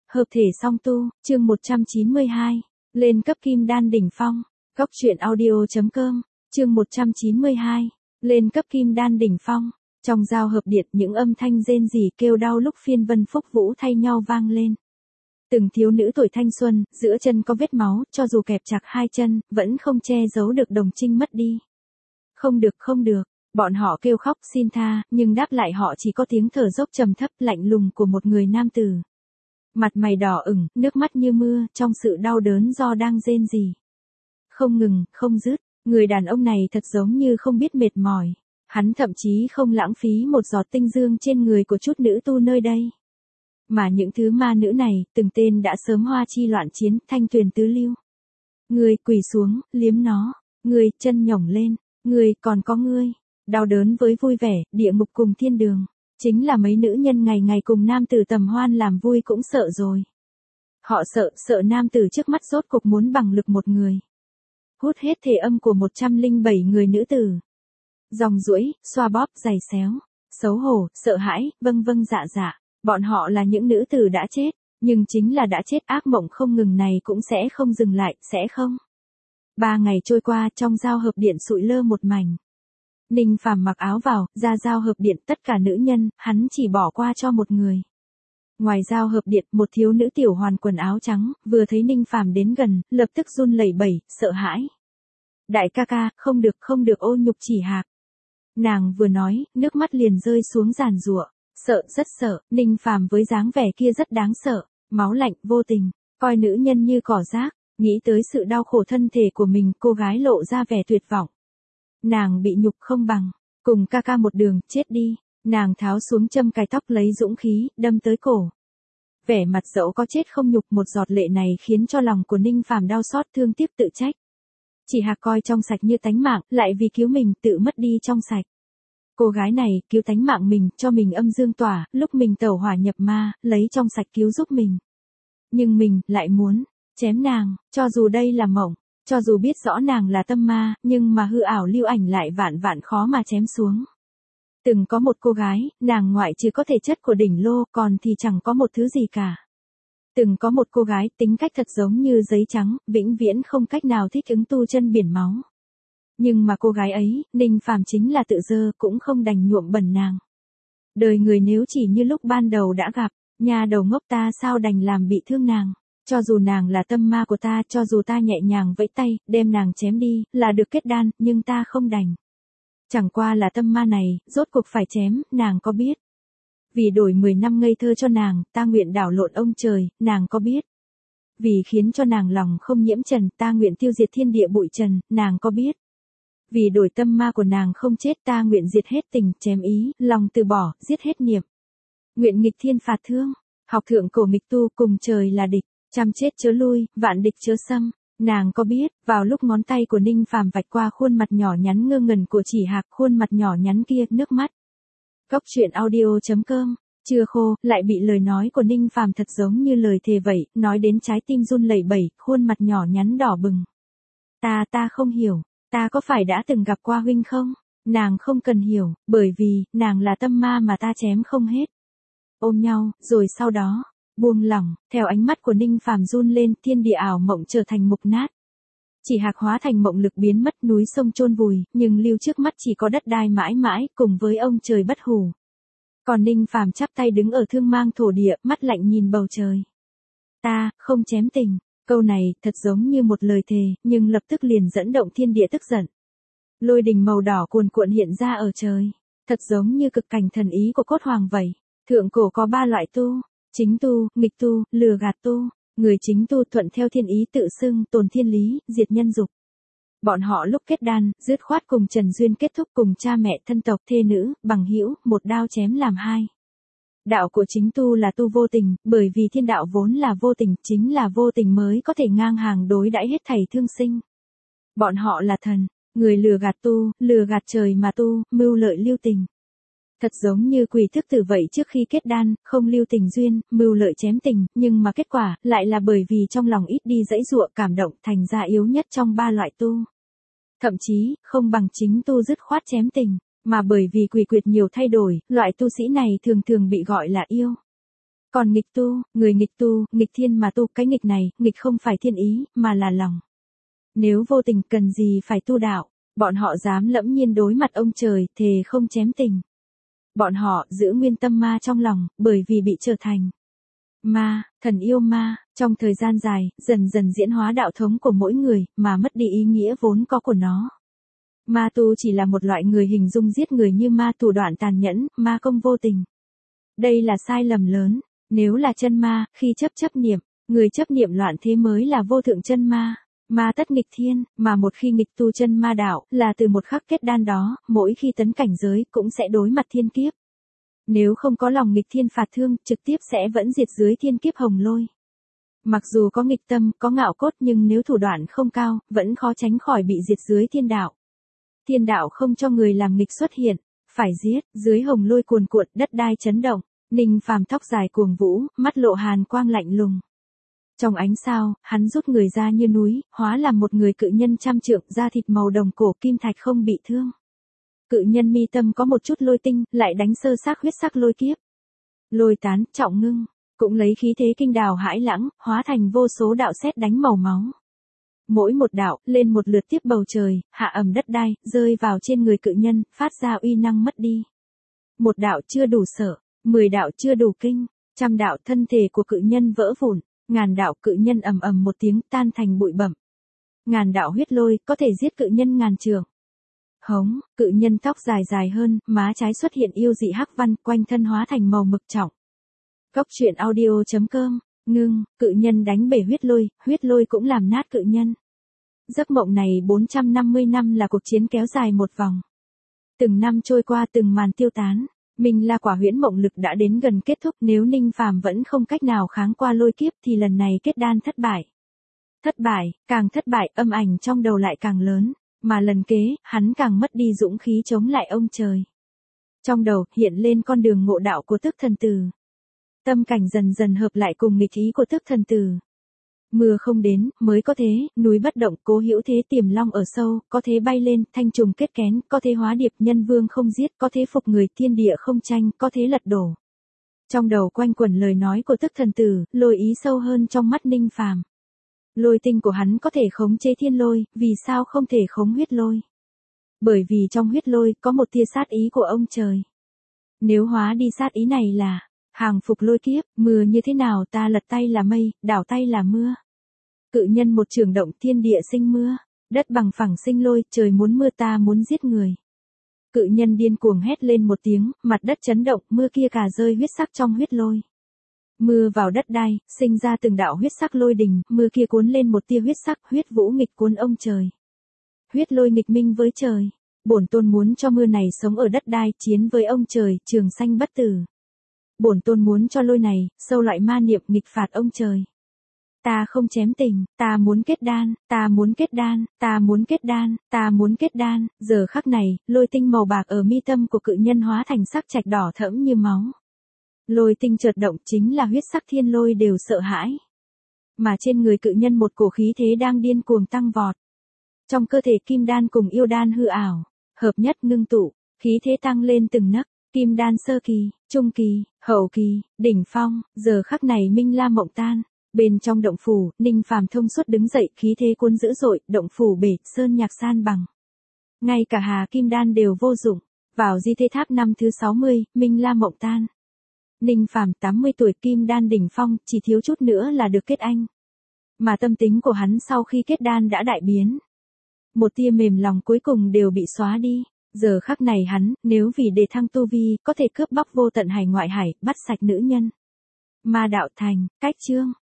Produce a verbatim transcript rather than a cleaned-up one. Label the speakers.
Speaker 1: Hợp thể song tu, chương một trăm chín mươi hai, lên cấp kim đan đỉnh phong. Góc truyện audio.com, chương một trăm chín mươi hai, lên cấp kim đan đỉnh phong. Trong giao hợp điện, những âm thanh rên rỉ kêu đau lúc phiên vân phúc vũ thay nhau vang lên. Từng thiếu nữ tuổi thanh xuân, giữa chân có vết máu, cho dù kẹp chặt hai chân, vẫn không che giấu được đồng trinh mất đi. Không được, không được, bọn họ kêu khóc xin tha, nhưng đáp lại họ chỉ có tiếng thở dốc trầm thấp lạnh lùng của một người nam tử. Mặt mày đỏ ửng, nước mắt như mưa, trong sự đau đớn do đang rên rỉ. Không ngừng, không dứt, người đàn ông này thật giống như không biết mệt mỏi. Hắn thậm chí không lãng phí một giọt tinh dương trên người của chút nữ tu nơi đây. Mà những thứ ma nữ này, từng tên đã sớm hoa chi loạn chiến, thanh tuyền tứ lưu. Người quỳ xuống, liếm nó. Người chân nhổng lên. Người còn có ngươi. Đau đớn với vui vẻ, địa ngục cùng thiên đường. Chính là mấy nữ nhân ngày ngày cùng nam tử tầm hoan làm vui cũng sợ rồi. Họ sợ, sợ nam tử trước mắt rốt cục muốn bằng lực một người. Hút hết thể âm của một trăm lẻ bảy người nữ tử. Dòng duỗi, xoa bóp, giày xéo. Xấu hổ, sợ hãi, vâng vâng dạ dạ. Bọn họ là những nữ tử đã chết. Nhưng chính là đã chết ác mộng không ngừng này cũng sẽ không dừng lại, sẽ không. Ba ngày trôi qua trong giao hợp điện sụi lơ một mảnh. Ninh Phàm mặc áo vào, ra giao hợp điện tất cả nữ nhân, hắn chỉ bỏ qua cho một người. Ngoài giao hợp điện, một thiếu nữ tiểu hoàn quần áo trắng, vừa thấy Ninh Phàm đến gần, lập tức run lẩy bẩy, sợ hãi. Đại ca ca, không được, không được ô nhục chỉ hạc. Nàng vừa nói, nước mắt liền rơi xuống giàn giụa, sợ, rất sợ, Ninh Phàm với dáng vẻ kia rất đáng sợ, máu lạnh, vô tình, coi nữ nhân như cỏ rác, nghĩ tới sự đau khổ thân thể của mình, cô gái lộ ra vẻ tuyệt vọng. Nàng bị nhục không bằng, cùng ca ca một đường, chết đi, nàng tháo xuống châm cài tóc lấy dũng khí, đâm tới cổ. Vẻ mặt dẫu có chết không nhục một giọt lệ này khiến cho lòng của Ninh Phàm đau xót thương tiếc tự trách. Chỉ hạc coi trong sạch như tánh mạng, lại vì cứu mình tự mất đi trong sạch. Cô gái này, cứu tánh mạng mình, cho mình âm dương tỏa, lúc mình tẩu hỏa nhập ma, lấy trong sạch cứu giúp mình. Nhưng mình, lại muốn, chém nàng, cho dù đây là mộng. Cho dù biết rõ nàng là tâm ma, nhưng mà hư ảo lưu ảnh lại vạn vạn khó mà chém xuống. Từng có một cô gái, nàng ngoại trừ có thể chất của đỉnh lô, còn thì chẳng có một thứ gì cả. Từng có một cô gái tính cách thật giống như giấy trắng, vĩnh viễn không cách nào thích ứng tu chân biển máu. Nhưng mà cô gái ấy, Ninh Phàm chính là tự dơ, cũng không đành nhuộm bẩn nàng. Đời người nếu chỉ như lúc ban đầu đã gặp, nhà đầu ngốc ta sao đành làm bị thương nàng. Cho dù nàng là tâm ma của ta, cho dù ta nhẹ nhàng vẫy tay, đem nàng chém đi, là được kết đan, nhưng ta không đành. Chẳng qua là tâm ma này, rốt cuộc phải chém, nàng có biết. Vì đổi mười năm ngây thơ cho nàng, ta nguyện đảo lộn ông trời, nàng có biết. Vì khiến cho nàng lòng không nhiễm trần, ta nguyện tiêu diệt thiên địa bụi trần, nàng có biết. Vì đổi tâm ma của nàng không chết, ta nguyện diệt hết tình, chém ý, lòng từ bỏ, giết hết niệm. Nguyện nghịch thiên phạt thương, học thượng cổ nghịch tu cùng trời là địch. Trăm chết chớ lui, vạn địch chớ xâm. Nàng có biết, vào lúc ngón tay của Ninh Phàm vạch qua khuôn mặt nhỏ nhắn ngơ ngẩn của chỉ hạc, khuôn mặt nhỏ nhắn kia, nước mắt. Góc truyện audio.com, chưa khô, lại bị lời nói của Ninh Phàm thật giống như lời thề vậy, nói đến trái tim run lẩy bẩy, khuôn mặt nhỏ nhắn đỏ bừng. Ta, ta không hiểu, ta có phải đã từng gặp qua huynh không? Nàng không cần hiểu, bởi vì, nàng là tâm ma mà ta chém không hết. Ôm nhau, rồi sau đó. Buông lỏng, theo ánh mắt của Ninh Phàm run lên, thiên địa ảo mộng trở thành mục nát. Chỉ hạc hóa thành mộng lực biến mất, núi sông chôn vùi, nhưng lưu trước mắt chỉ có đất đai mãi mãi, cùng với ông trời bất hủ. Còn Ninh Phàm chắp tay đứng ở thương mang thổ địa, mắt lạnh nhìn bầu trời. Ta, không chém tình, câu này, thật giống như một lời thề, nhưng lập tức liền dẫn động thiên địa tức giận. Lôi đình màu đỏ cuồn cuộn hiện ra ở trời, thật giống như cực cảnh thần ý của cốt hoàng vậy. Thượng cổ có ba loại tu. Chính tu, nghịch tu, lừa gạt tu, người chính tu thuận theo thiên ý tự xưng, tồn thiên lý, diệt nhân dục. Bọn họ lúc kết đan, dứt khoát cùng Trần Duyên kết thúc cùng cha mẹ thân tộc thê nữ, bằng hữu, một đao chém làm hai. Đạo của chính tu là tu vô tình, bởi vì thiên đạo vốn là vô tình, chính là vô tình mới có thể ngang hàng đối đãi hết thảy thương sinh. Bọn họ là thần, người lừa gạt tu, lừa gạt trời mà tu, mưu lợi lưu tình. Thật giống như quỷ thức tử vậy trước khi kết đan, không lưu tình duyên, mưu lợi chém tình, nhưng mà kết quả, lại là bởi vì trong lòng ít đi dãy dụa cảm động thành ra yếu nhất trong ba loại tu. Thậm chí, không bằng chính tu dứt khoát chém tình, mà bởi vì quỷ quyệt nhiều thay đổi, loại tu sĩ này thường thường bị gọi là yêu. Còn nghịch tu, người nghịch tu, nghịch thiên mà tu, cái nghịch này, nghịch không phải thiên ý, mà là lòng. Nếu vô tình cần gì phải tu đạo, bọn họ dám lẫm nhiên đối mặt ông trời, thề không chém tình. Bọn họ giữ nguyên tâm ma trong lòng, bởi vì bị trở thành ma, thần yêu ma, trong thời gian dài, dần dần diễn hóa đạo thống của mỗi người, mà mất đi ý nghĩa vốn có của nó. Ma tu chỉ là một loại người hình dung giết người như ma, thủ đoạn tàn nhẫn, ma công vô tình. Đây là sai lầm lớn, nếu là chân ma, khi chấp chấp niệm, người chấp niệm loạn thế mới là vô thượng chân ma. Ma tất nghịch thiên, mà một khi nghịch tu chân ma đạo, là từ một khắc kết đan đó, mỗi khi tấn cảnh giới, cũng sẽ đối mặt thiên kiếp. Nếu không có lòng nghịch thiên phạt thương, trực tiếp sẽ vẫn diệt dưới thiên kiếp hồng lôi. Mặc dù có nghịch tâm, có ngạo cốt nhưng nếu thủ đoạn không cao, vẫn khó tránh khỏi bị diệt dưới thiên đạo. Thiên đạo không cho người làm nghịch xuất hiện, phải giết, dưới hồng lôi cuồn cuộn, đất đai chấn động, Ninh Phàm tóc dài cuồng vũ, mắt lộ hàn quang lạnh lùng. Trong ánh sao, hắn rút người ra như núi, hóa làm một người cự nhân trăm trượng, da thịt màu đồng cổ, kim thạch không bị thương. Cự nhân mi tâm có một chút lôi tinh, lại đánh sơ xác huyết sắc lôi kiếp. Lôi tán, trọng ngưng, cũng lấy khí thế kinh đào hãi lãng, hóa thành vô số đạo sét đánh màu máu. Mỗi một đạo, lên một lượt tiếp bầu trời, hạ ẩm đất đai, rơi vào trên người cự nhân, phát ra uy năng mất đi. Một đạo chưa đủ sợ, mười đạo chưa đủ kinh, trăm đạo thân thể của cự nhân vỡ vụn, ngàn đạo cự nhân ầm ầm một tiếng tan thành bụi bặm. Ngàn đạo huyết lôi, có thể giết cự nhân ngàn trường. Hống, cự nhân tóc dài dài hơn, má trái xuất hiện yêu dị hắc văn, quanh thân hóa thành màu mực trọng. Cốc truyện audio chấm com, ngưng, cự nhân đánh bể huyết lôi, huyết lôi cũng làm nát cự nhân. Giấc mộng này bốn trăm năm mươi năm là cuộc chiến kéo dài một vòng. Từng năm trôi qua, từng màn tiêu tán, Minh La quả huyễn mộng lực đã đến gần kết thúc, nếu Ninh Phàm vẫn không cách nào kháng qua lôi kiếp thì lần này kết đan thất bại. Thất bại, càng thất bại, âm ảnh trong đầu lại càng lớn, mà lần kế, hắn càng mất đi dũng khí chống lại ông trời. Trong đầu hiện lên con đường ngộ đạo của Tức Thần Tử. Tâm cảnh dần dần hợp lại cùng nghịch ý của Tức Thần Tử. Mưa không đến, mới có thế, núi bất động, cố hữu thế, tiềm long ở sâu, có thế bay lên, thanh trùng kết kén, có thế hóa điệp, nhân vương không giết, có thế phục người, thiên địa không tranh, có thế lật đổ. Trong đầu quanh quẩn lời nói của Tức Thần Tử, lôi ý sâu hơn trong mắt Ninh Phàm. Lôi tinh của hắn có thể khống chế thiên lôi, vì sao không thể khống huyết lôi? Bởi vì trong huyết lôi, có một tia sát ý của ông trời. Nếu hóa đi sát ý này là hàng phục lôi kiếp, mưa như thế nào ta lật tay là mây, đảo tay là mưa. Cự nhân một trường động, thiên địa sinh mưa, đất bằng phẳng sinh lôi, trời muốn mưa ta muốn giết người. Cự nhân điên cuồng hét lên một tiếng, mặt đất chấn động, mưa kia cả rơi huyết sắc trong huyết lôi. Mưa vào đất đai, sinh ra từng đạo huyết sắc lôi đình, mưa kia cuốn lên một tia huyết sắc, huyết vũ nghịch cuốn ông trời. Huyết lôi nghịch minh với trời, bổn tôn muốn cho mưa này sống ở đất đai, chiến với ông trời, trường sanh bất tử. Bổn tôn muốn cho lôi này, sâu loại ma niệm nghịch phạt ông trời. Ta không chém tình, ta muốn kết đan, ta muốn kết đan, ta muốn kết đan, ta muốn kết đan, giờ khắc này, lôi tinh màu bạc ở mi tâm của cự nhân hóa thành sắc trạch đỏ thẫm như máu. Lôi tinh chợt động, chính là huyết sắc thiên lôi đều sợ hãi. Mà trên người cự nhân một cổ khí thế đang điên cuồng tăng vọt. Trong cơ thể kim đan cùng yêu đan hư ảo, hợp nhất ngưng tụ, khí thế tăng lên từng nấc, kim đan sơ kỳ, trung kỳ, hậu kỳ, đỉnh phong, giờ khắc này Minh La mộng tan. Bên trong động phủ, Ninh Phàm thông suốt đứng dậy, khí thế cuốn dữ dội, động phủ bể, sơn nhạc san bằng. Ngay cả Hà Kim Đan đều vô dụng. Vào di thế tháp năm thứ sáu mươi, Minh La mộng tan. Ninh Phàm tám mươi tuổi, kim đan đỉnh phong, chỉ thiếu chút nữa là được kết anh. Mà tâm tính của hắn sau khi kết đan đã đại biến. Một tia mềm lòng cuối cùng đều bị xóa đi. Giờ khắc này hắn, nếu vì đề thăng tu vi, có thể cướp bóc vô tận hải ngoại hải, bắt sạch nữ nhân. Ma đạo thành, cách chương.